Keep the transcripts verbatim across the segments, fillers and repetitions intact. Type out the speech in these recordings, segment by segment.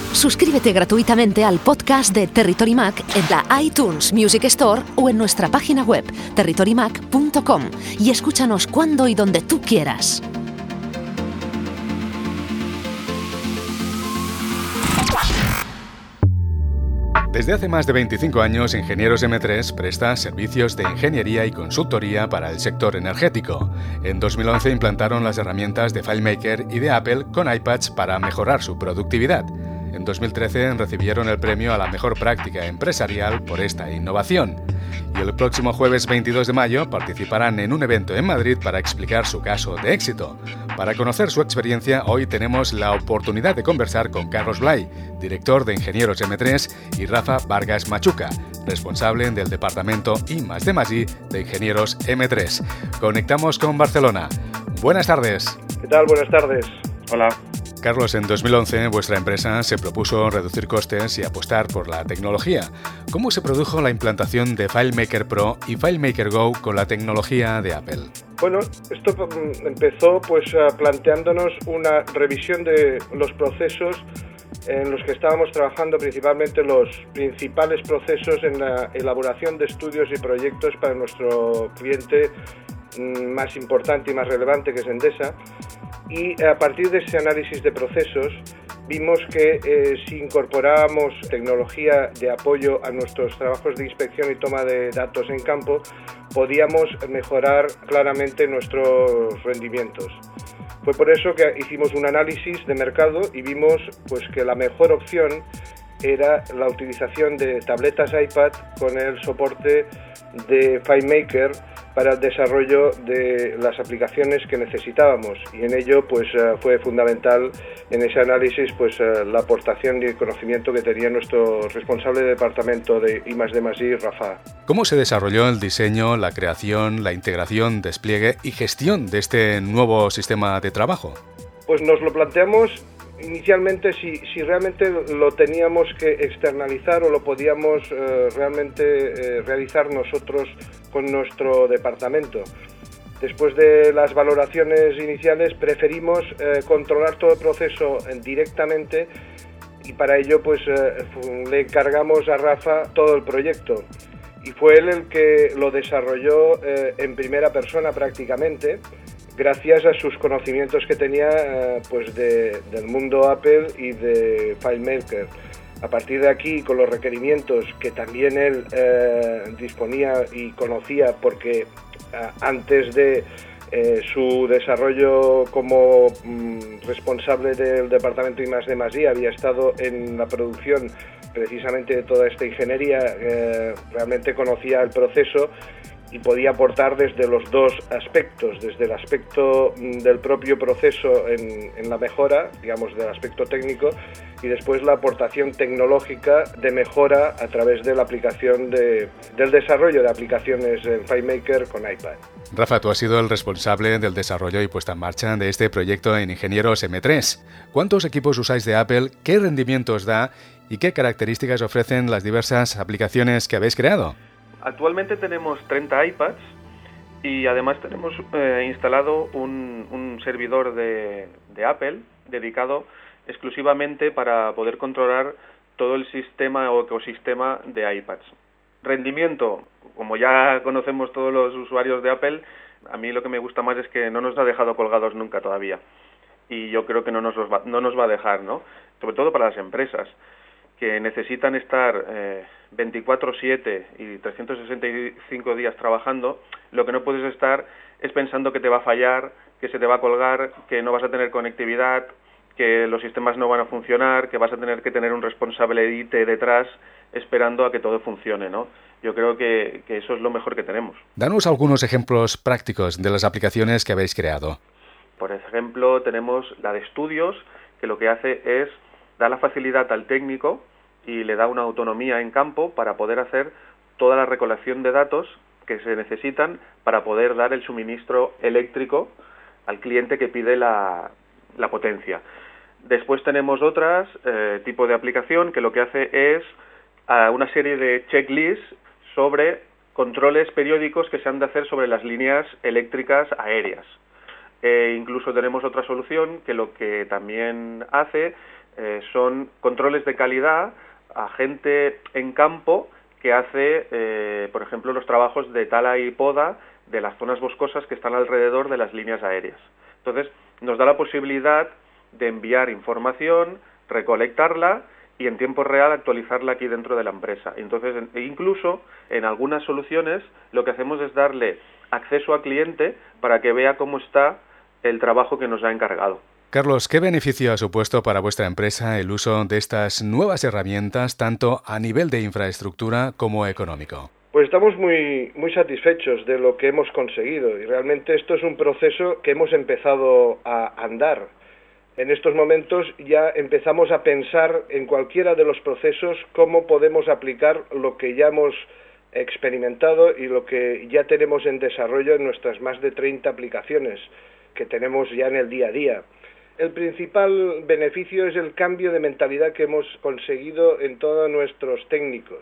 Suscríbete gratuitamente al podcast de Territory Mac en la iTunes Music Store o en nuestra página web territory mac punto com y escúchanos cuando y donde tú quieras. Desde hace más de veinticinco años, Ingenieros eme tres presta servicios de ingeniería y consultoría para el sector energético. En dos mil once implantaron las herramientas de FileMaker y de Apple con iPads para mejorar su productividad. En dos mil trece recibieron el premio a la mejor práctica empresarial por esta innovación. Y el próximo jueves veintidós de mayo participarán en un evento en Madrid para explicar su caso de éxito. Para conocer su experiencia, hoy tenemos la oportunidad de conversar con Carlos Blay, director de Ingenieros eme tres, y Rafa Vargas Machuca, responsable del departamento I más D más I de Ingenieros eme tres. Conectamos con Barcelona. Buenas tardes. ¿Qué tal? Buenas tardes. Hola. Carlos, en dos mil once vuestra empresa se propuso reducir costes y apostar por la tecnología. ¿Cómo se produjo la implantación de FileMaker Pro y FileMaker Go con la tecnología de Apple? Bueno, esto empezó pues planteándonos una revisión de los procesos en los que estábamos trabajando, principalmente los principales procesos en la elaboración de estudios y proyectos para nuestro cliente más importante y más relevante, que es Endesa. Y a partir de ese análisis de procesos vimos que eh, si incorporábamos tecnología de apoyo a nuestros trabajos de inspección y toma de datos en campo, podíamos mejorar claramente nuestros rendimientos. Fue por eso que hicimos un análisis de mercado y vimos pues, que la mejor opción era la utilización de tabletas iPad con el soporte de FileMaker para el desarrollo de las aplicaciones que necesitábamos, y en ello pues fue fundamental en ese análisis pues la aportación y el conocimiento que tenía nuestro responsable de departamento de I más D más I, Rafa. ¿Cómo se desarrolló el diseño, la creación, la integración, despliegue y gestión de este nuevo sistema de trabajo? Pues nos lo planteamos inicialmente si, si realmente lo teníamos que externalizar o lo podíamos eh, realmente eh, realizar nosotros con nuestro departamento. Después de las valoraciones iniciales preferimos eh, controlar todo el proceso eh, directamente, y para ello pues eh, le encargamos a Rafa todo el proyecto. Y fue él el que lo desarrolló eh, en primera persona prácticamente, gracias a sus conocimientos que tenía eh, pues de, del mundo Apple y de FileMaker. A partir de aquí, con los requerimientos que también él eh, disponía y conocía, porque eh, antes de eh, su desarrollo como mm, responsable del departamento I más D más I había estado en la producción precisamente de toda esta ingeniería, eh, realmente conocía el proceso y podía aportar desde los dos aspectos, desde el aspecto del propio proceso en, en la mejora, digamos, del aspecto técnico, y después la aportación tecnológica de mejora a través de la aplicación de, del desarrollo de aplicaciones en FileMaker con iPad. Rafa, tú has sido el responsable del desarrollo y puesta en marcha de este proyecto en Ingenieros eme tres. ¿Cuántos equipos usáis de Apple? ¿Qué rendimientos da? ¿Y qué características ofrecen las diversas aplicaciones que habéis creado? Actualmente tenemos treinta iPads y además tenemos eh, instalado un, un servidor de, de Apple dedicado exclusivamente para poder controlar todo el sistema o ecosistema de iPads. Rendimiento, como ya conocemos todos los usuarios de Apple, a mí lo que me gusta más es que no nos ha dejado colgados nunca todavía, y yo creo que no nos, los va, no nos va a dejar, ¿no? Sobre todo para las empresas que necesitan estar eh, veinticuatro siete y trescientos sesenta y cinco días trabajando. Lo que no puedes estar es pensando que te va a fallar, que se te va a colgar, que no vas a tener conectividad, que los sistemas no van a funcionar, que vas a tener que tener un responsable I T detrás esperando a que todo funcione, ¿no? Yo creo que, que eso es lo mejor que tenemos. Danos algunos ejemplos prácticos de las aplicaciones que habéis creado. Por ejemplo, tenemos la de estudios, que lo que hace es dar la facilidad al técnico y le da una autonomía en campo para poder hacer toda la recolección de datos que se necesitan para poder dar el suministro eléctrico al cliente que pide la, la potencia. Después tenemos otras eh, tipo de aplicación que lo que hace es uh, una serie de checklists sobre controles periódicos que se han de hacer sobre las líneas eléctricas aéreas. Eh, incluso tenemos otra solución que lo que también hace Eh, son controles de calidad a gente en campo que hace, eh, por ejemplo, los trabajos de tala y poda de las zonas boscosas que están alrededor de las líneas aéreas. Entonces, nos da la posibilidad de enviar información, recolectarla y en tiempo real actualizarla aquí dentro de la empresa. Entonces, e incluso en algunas soluciones lo que hacemos es darle acceso al cliente para que vea cómo está el trabajo que nos ha encargado. Carlos, ¿qué beneficio ha supuesto para vuestra empresa el uso de estas nuevas herramientas, tanto a nivel de infraestructura como económico? Pues estamos muy, muy satisfechos de lo que hemos conseguido y realmente esto es un proceso que hemos empezado a andar. En estos momentos ya empezamos a pensar en cualquiera de los procesos cómo podemos aplicar lo que ya hemos experimentado y lo que ya tenemos en desarrollo en nuestras más de treinta aplicaciones que tenemos ya en el día a día. El principal beneficio es el cambio de mentalidad que hemos conseguido en todos nuestros técnicos.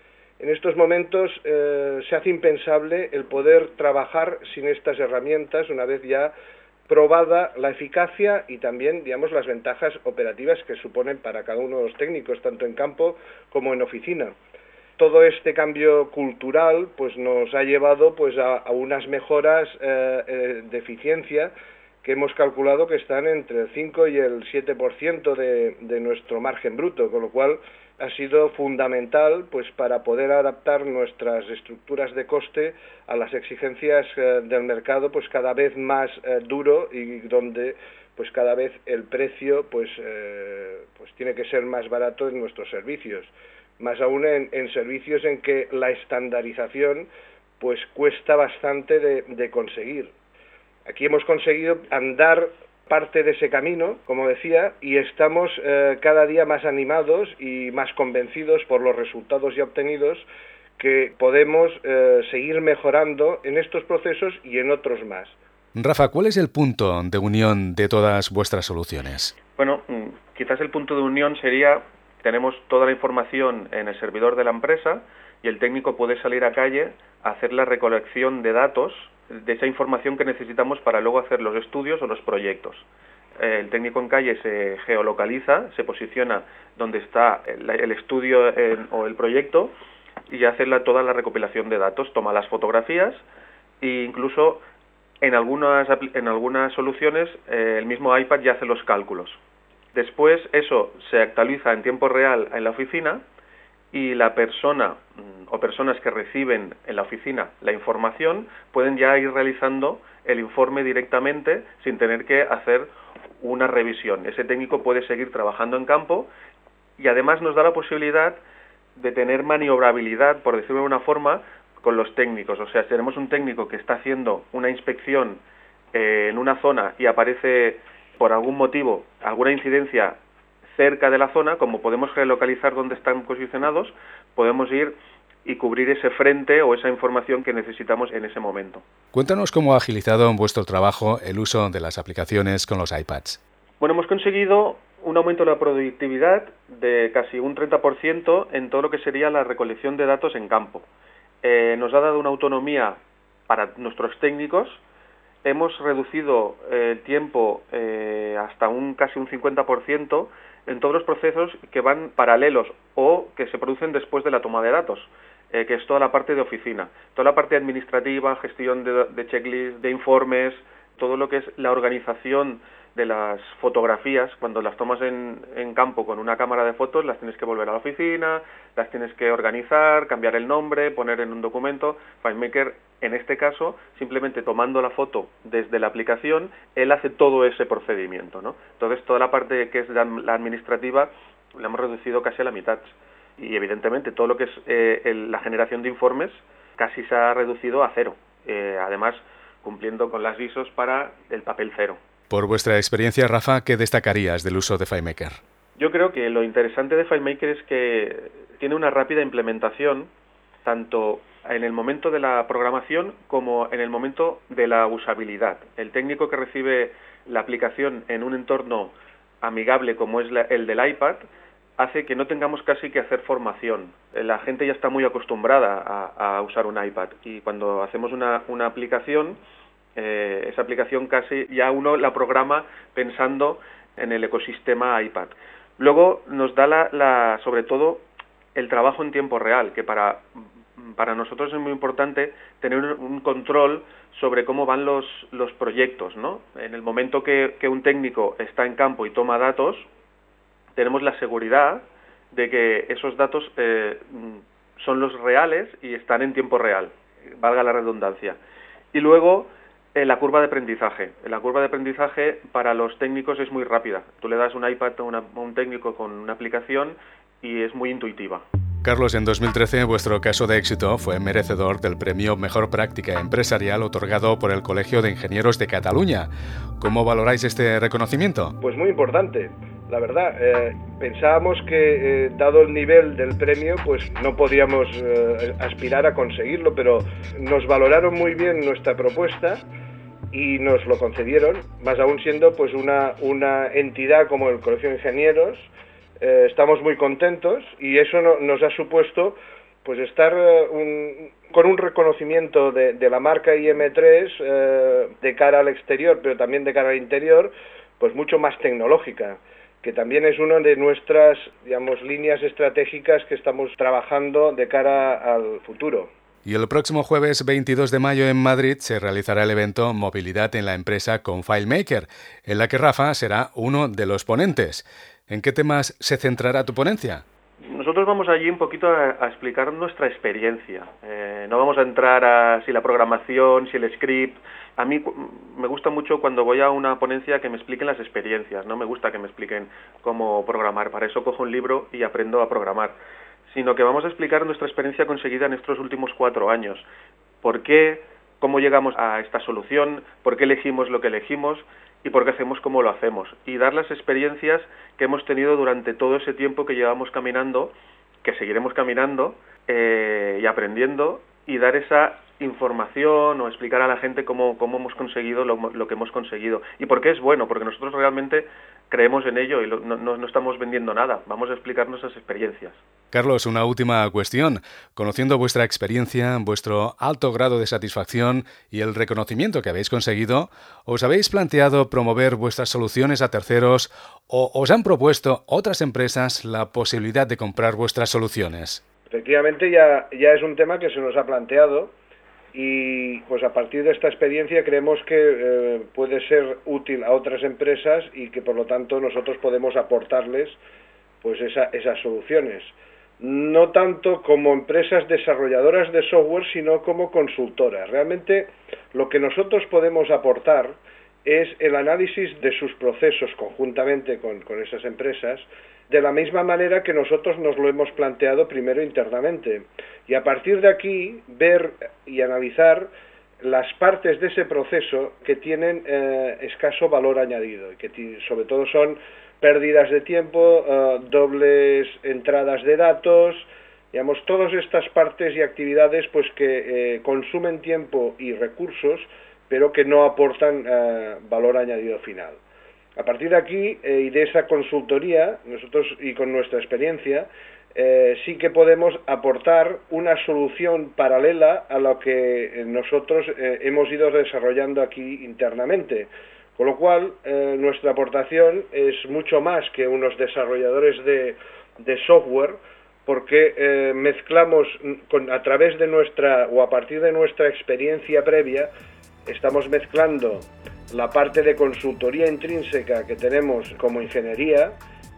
En estos momentos eh, se hace impensable el poder trabajar sin estas herramientas una vez ya probada la eficacia y también, digamos, las ventajas operativas que suponen para cada uno de los técnicos, tanto en campo como en oficina. Todo este cambio cultural pues nos ha llevado pues a, a unas mejoras eh, eh, de eficiencia que hemos calculado que están entre el cinco y el siete por ciento de, de nuestro margen bruto, con lo cual ha sido fundamental pues para poder adaptar nuestras estructuras de coste a las exigencias eh, del mercado pues cada vez más eh, duro y donde pues cada vez el precio pues eh, pues tiene que ser más barato en nuestros servicios, más aún en, en servicios en que la estandarización pues cuesta bastante de, de conseguir. Aquí hemos conseguido andar parte de ese camino, como decía, y estamos eh, cada día más animados y más convencidos por los resultados ya obtenidos que podemos eh, seguir mejorando en estos procesos y en otros más. Rafa, ¿cuál es el punto de unión de todas vuestras soluciones? Bueno, quizás el punto de unión sería, tenemos toda la información en el servidor de la empresa y el técnico puede salir a calle a hacer la recolección de datos de esa información que necesitamos para luego hacer los estudios o los proyectos. El técnico en calle se geolocaliza, se posiciona donde está el, el estudio en, o el proyecto y hace la, toda la recopilación de datos, toma las fotografías e incluso en algunas, en algunas soluciones eh, el mismo iPad ya hace los cálculos. Después eso se actualiza en tiempo real en la oficina y la persona o personas que reciben en la oficina la información pueden ya ir realizando el informe directamente sin tener que hacer una revisión. Ese técnico puede seguir trabajando en campo y además nos da la posibilidad de tener maniobrabilidad, por decirlo de una forma, con los técnicos. O sea, si tenemos un técnico que está haciendo una inspección eh, en una zona y aparece por algún motivo alguna incidencia cerca de la zona, como podemos relocalizar dónde están posicionados, podemos ir y cubrir ese frente o esa información que necesitamos en ese momento. Cuéntanos cómo ha agilizado en vuestro trabajo el uso de las aplicaciones con los iPads. Bueno, hemos conseguido un aumento de la productividad de casi un treinta por ciento en todo lo que sería la recolección de datos en campo. Eh, nos ha dado una autonomía para nuestros técnicos. Hemos reducido el tiempo eh, hasta un casi un cincuenta por ciento en todos los procesos que van paralelos o que se producen después de la toma de datos, eh, que es toda la parte de oficina, toda la parte administrativa, gestión de, de checklists, de informes, todo lo que es la organización de las fotografías. Cuando las tomas en, en campo con una cámara de fotos, las tienes que volver a la oficina, las tienes que organizar, cambiar el nombre, poner en un documento. FileMaker, en este caso, simplemente tomando la foto desde la aplicación, él hace todo ese procedimiento, ¿no? Entonces, toda la parte que es la, la administrativa la hemos reducido casi a la mitad. Y, evidentemente, todo lo que es eh, el, la generación de informes casi se ha reducido a cero. Eh, además, cumpliendo con las I S Os para el papel cero. Por vuestra experiencia, Rafa, ¿qué destacarías del uso de FileMaker? Yo creo que lo interesante de FileMaker es que tiene una rápida implementación, tanto en el momento de la programación como en el momento de la usabilidad. El técnico que recibe la aplicación en un entorno amigable como es la, el del iPad, hace que no tengamos casi que hacer formación. La gente ya está muy acostumbrada a, a usar un iPad y cuando hacemos una, una aplicación, eh, esa aplicación casi ya uno la programa pensando en el ecosistema iPad. Luego nos da la, la sobre todo el trabajo en tiempo real, que para, para nosotros es muy importante tener un control sobre cómo van los, los proyectos, ¿no? En el momento que, que un técnico está en campo y toma datos, tenemos la seguridad de que esos datos eh, son los reales y están en tiempo real, valga la redundancia. Y luego, eh, la curva de aprendizaje. La curva de aprendizaje para los técnicos es muy rápida. Tú le das un iPad a, una, a un técnico con una aplicación y es muy intuitiva. Carlos, en dos mil trece vuestro caso de éxito fue merecedor del premio Mejor Práctica Empresarial otorgado por el Colegio de Ingenieros de Cataluña. ¿Cómo valoráis este reconocimiento? Pues muy importante. La verdad, eh, pensábamos que, eh, dado el nivel del premio, pues no podíamos eh, aspirar a conseguirlo, pero nos valoraron muy bien nuestra propuesta y nos lo concedieron, más aún siendo pues una, una entidad como el Colegio de Ingenieros. Eh, estamos muy contentos y eso no, nos ha supuesto pues estar eh, un, con un reconocimiento de, de la marca I M tres eh, de cara al exterior, pero también de cara al interior, pues mucho más tecnológica, que también es una de nuestras, digamos, líneas estratégicas que estamos trabajando de cara al futuro. Y el próximo jueves veintidós de mayo en Madrid se realizará el evento Movilidad en la Empresa con FileMaker, en la que Rafa será uno de los ponentes. ¿En qué temas se centrará tu ponencia? Nosotros vamos allí un poquito a, a explicar nuestra experiencia. Eh, no vamos a entrar a si la programación, si el script. A mí me gusta mucho cuando voy a una ponencia que me expliquen las experiencias. No me gusta que me expliquen cómo programar. Para eso cojo un libro y aprendo a programar. Sino que vamos a explicar nuestra experiencia conseguida en estos últimos cuatro años. ¿Por qué? ¿Cómo llegamos a esta solución? ¿Por qué elegimos lo que elegimos? Y por qué hacemos como lo hacemos. Y dar las experiencias que hemos tenido durante todo ese tiempo que llevamos caminando, que seguiremos caminando eh, y aprendiendo, y dar esa información o explicar a la gente cómo, cómo hemos conseguido lo, lo que hemos conseguido. Y por qué es bueno, porque nosotros realmente creemos en ello y lo, no, no, no estamos vendiendo nada. Vamos a explicar nuestras experiencias. Carlos, una última cuestión. Conociendo vuestra experiencia, vuestro alto grado de satisfacción y el reconocimiento que habéis conseguido, ¿os habéis planteado promover vuestras soluciones a terceros o os han propuesto otras empresas la posibilidad de comprar vuestras soluciones? Efectivamente, ya, ya es un tema que se nos ha planteado y pues a partir de esta experiencia creemos que eh, puede ser útil a otras empresas y que por lo tanto nosotros podemos aportarles pues esa, esas soluciones. No tanto como empresas desarrolladoras de software, sino como consultoras. Realmente lo que nosotros podemos aportar es el análisis de sus procesos conjuntamente con, con esas empresas, de la misma manera que nosotros nos lo hemos planteado primero internamente. Y a partir de aquí, ver y analizar las partes de ese proceso que tienen eh, escaso valor añadido, y que t- sobre todo son pérdidas de tiempo, uh, dobles entradas de datos, digamos, todas estas partes y actividades pues que eh, consumen tiempo y recursos, pero que no aportan uh, valor añadido final. A partir de aquí eh, y de esa consultoría, nosotros y con nuestra experiencia, eh, sí que podemos aportar una solución paralela a lo que nosotros eh, hemos ido desarrollando aquí internamente. Con lo cual, eh, nuestra aportación es mucho más que unos desarrolladores de, de software, porque eh, mezclamos con, a través de nuestra, o a partir de nuestra experiencia previa, estamos mezclando la parte de consultoría intrínseca que tenemos como ingeniería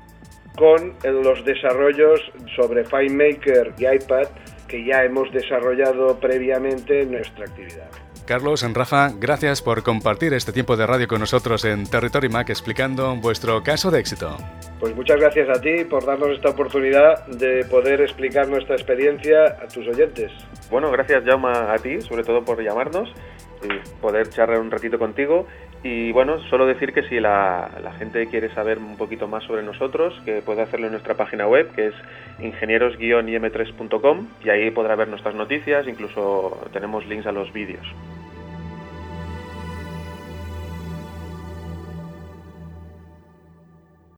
con los desarrollos sobre FileMaker y iPad que ya hemos desarrollado previamente en nuestra actividad. Carlos, Rafa, gracias por compartir este tiempo de radio con nosotros en Territory Mac explicando vuestro caso de éxito. Pues muchas gracias a ti por darnos esta oportunidad de poder explicar nuestra experiencia a tus oyentes. Bueno, gracias Jaume a ti, sobre todo por llamarnos y poder charlar un ratito contigo. Y bueno, solo decir que si la, la gente quiere saber un poquito más sobre nosotros, que puede hacerlo en nuestra página web, que es ingenieros guion i m tres punto com, y ahí podrá ver nuestras noticias, incluso tenemos links a los vídeos.